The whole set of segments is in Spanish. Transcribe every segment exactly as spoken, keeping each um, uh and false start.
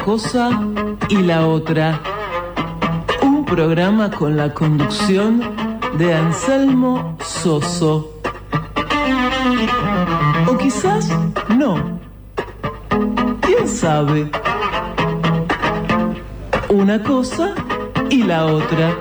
cosa y la otra. Un programa con la conducción de Anselmo Soso. O quizás no. ¿Quién sabe? Una cosa y la otra.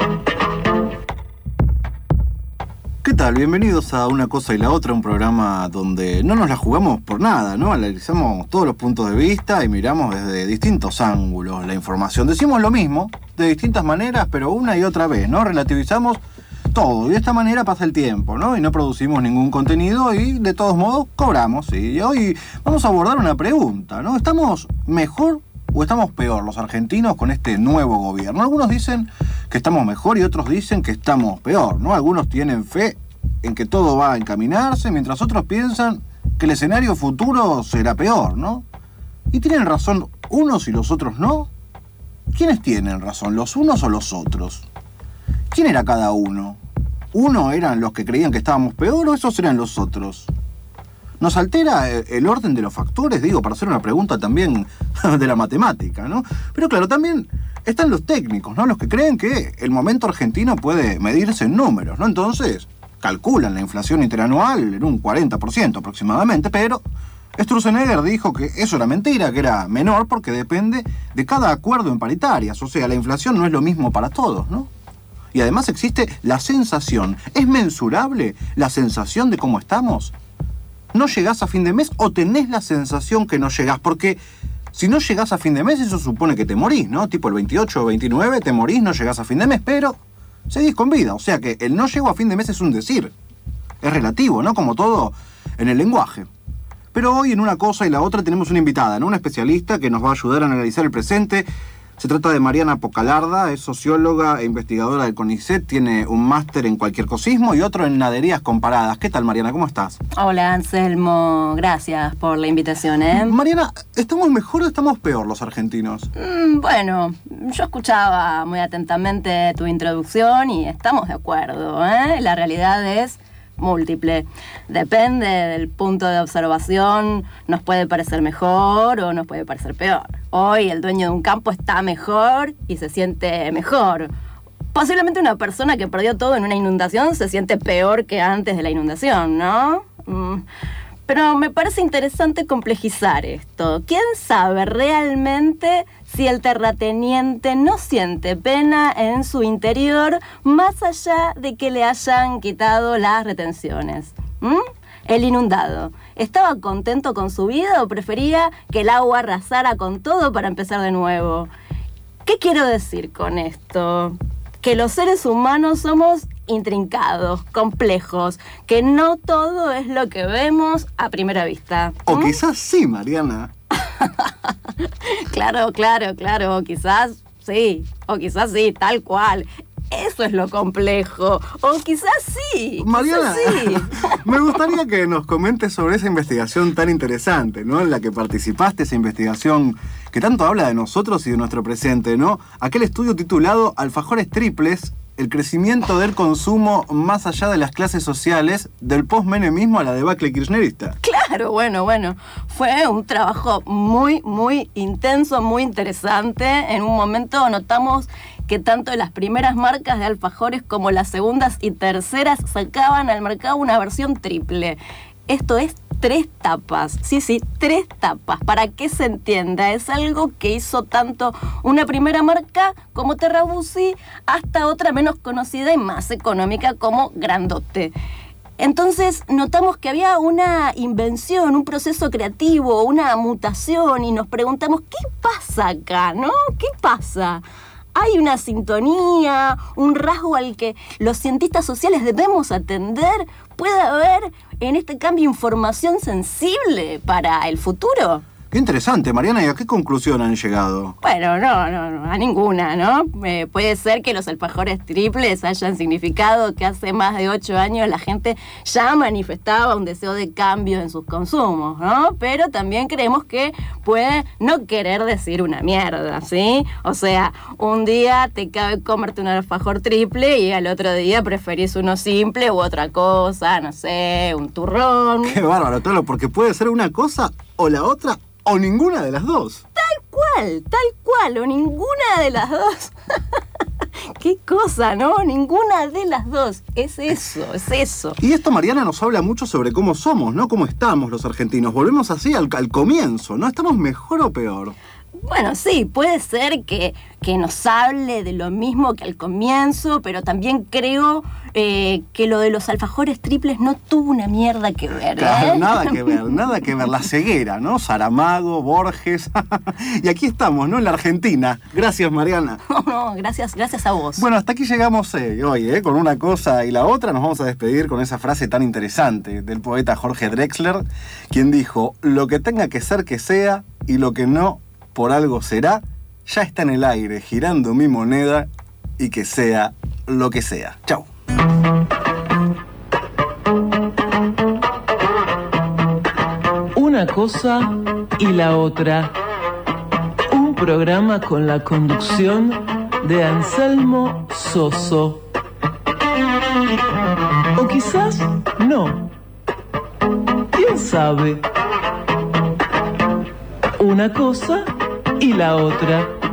¿Qué tal? Bienvenidos a Una Cosa y la Otra, un programa donde no nos la jugamos por nada, ¿no? Analizamos todos los puntos de vista y miramos desde distintos ángulos la información. Decimos lo mismo, de distintas maneras, pero una y otra vez, ¿no? Relativizamos todo, y de esta manera pasa el tiempo, ¿no? Y no producimos ningún contenido y de todos modos cobramos, ¿sí? Y hoy vamos a abordar una pregunta, ¿no? ¿Estamos mejor o estamos peor los argentinos con este nuevo gobierno? Algunos dicen que estamos mejor y otros dicen que estamos peor, ¿no? Algunos tienen fe en que todo va a encaminarse, mientras otros piensan que el escenario futuro será peor, ¿no? ¿Y tienen razón unos y los otros no? ¿Quiénes tienen razón, los unos o los otros? ¿Quién era cada uno? ¿Uno eran los que creían que estábamos peor o esos eran los otros? ¿Nos altera el orden de los factores? Digo, para hacer una pregunta también de la matemática, ¿no? Pero claro, también están los técnicos, ¿no? Los que creen que el momento argentino puede medirse en números, ¿no? Entonces calculan la inflación interanual en un cuarenta por ciento aproximadamente, pero Sturzenegger dijo que eso era mentira, que era menor porque depende de cada acuerdo en paritarias. O sea, la inflación no es lo mismo para todos, ¿no? Y además existe la sensación. ¿Es mensurable la sensación de cómo estamos? ¿No llegás a fin de mes o tenés la sensación que no llegás? Porque si no llegás a fin de mes, eso supone que te morís, ¿no? Tipo el veintiocho o veintinueve, te morís, no llegás a fin de mes, pero seguís con vida. O sea que el no llego a fin de mes es un decir. Es relativo, ¿no? Como todo en el lenguaje. Pero hoy en Una Cosa y la Otra tenemos una invitada, ¿no? Una especialista que nos va a ayudar a analizar el presente. Se trata de Mariana Pocalarda, es socióloga e investigadora del CONICET, tiene un máster en cualquier cosismo y otro en naderías comparadas. ¿Qué tal, Mariana? ¿Cómo estás? Hola, Anselmo. Gracias por la invitación, ¿eh? Mariana, ¿estamos mejor o estamos peor los argentinos? Mm, bueno, yo escuchaba muy atentamente tu introducción y estamos de acuerdo, ¿eh? La realidad es múltiple. Depende del punto de observación, nos puede parecer mejor o nos puede parecer peor. Hoy el dueño de un campo está mejor y se siente mejor. Posiblemente una persona que perdió todo en una inundación se siente peor que antes de la inundación, ¿no? Mm. Pero me parece interesante complejizar esto. ¿Quién sabe realmente si el terrateniente no siente pena en su interior más allá de que le hayan quitado las retenciones? ¿Mm? El inundado, ¿estaba contento con su vida o prefería que el agua arrasara con todo para empezar de nuevo? ¿Qué quiero decir con esto? Que los seres humanos somos intrincados, complejos, que no todo es lo que vemos a primera vista. ¿Mm? O quizás sí, Mariana. Claro, claro, claro, quizás sí, o quizás sí, tal cual. Eso es lo complejo. O quizás sí. Mariana, quizás sí. Me gustaría que nos comentes sobre esa investigación tan interesante, ¿no? En la que participaste, esa investigación que tanto habla de nosotros y de nuestro presente, ¿no? Aquel estudio titulado Alfajores Triples, el crecimiento del consumo más allá de las clases sociales, del post-menemismo a la debacle kirchnerista. Claro, bueno, bueno. Fue un trabajo muy, muy intenso, muy interesante. En un momento notamos que tanto las primeras marcas de alfajores como las segundas y terceras sacaban al mercado una versión triple. Esto es tres tapas, sí, sí, tres tapas. Para que se entienda, es algo que hizo tanto una primera marca como Terrabusi hasta otra menos conocida y más económica como Grandote. Entonces notamos que había una invención, un proceso creativo, una mutación y nos preguntamos, ¿qué pasa acá, no? ¿Qué pasa? Hay una sintonía, un rasgo al que los cientistas sociales debemos atender. ¿Puede haber en este cambio información sensible para el futuro? Qué interesante, Mariana. ¿Y a qué conclusión han llegado? Bueno, no, no, no a ninguna, ¿no? Eh, puede ser que los alfajores triples hayan significado que hace más de ocho años la gente ya manifestaba un deseo de cambio en sus consumos, ¿no? Pero también creemos que puede no querer decir una mierda, ¿sí? O sea, un día te cabe comerte un alfajor triple y al otro día preferís uno simple u otra cosa, no sé, un turrón. Qué bárbaro, Tolo, porque puede ser una cosa o la otra o ninguna de las dos. Tal cual. cual, tal cual, o ninguna de las dos. Qué cosa, ¿no? Ninguna de las dos. Es eso, es eso. Y esto, Mariana, nos habla mucho sobre cómo somos, ¿no? Cómo estamos los argentinos. Volvemos así al, al comienzo, ¿no? ¿Estamos mejor o peor? Bueno, sí, puede ser que, que nos hable de lo mismo que al comienzo, pero también creo eh, que lo de los alfajores triples no tuvo una mierda que ver, ¿eh? Claro, nada que ver, nada que ver. La ceguera, ¿no? Saramago, Borges. Y aquí estamos, ¿no? En la Argentina. Gracias, Mariana. No, no, gracias, gracias a vos. Bueno, hasta aquí llegamos eh, hoy, ¿eh? Con una cosa y la otra. Nos vamos a despedir con esa frase tan interesante del poeta Jorge Drexler, quien dijo: lo que tenga que ser que sea, y lo que no, por algo será. Ya está en el aire girando mi moneda, y que sea lo que sea. Chau. Una cosa y la otra. Un programa con la conducción de Anselmo Soso. O quizás no. ¿Quién sabe? Una cosa y la otra.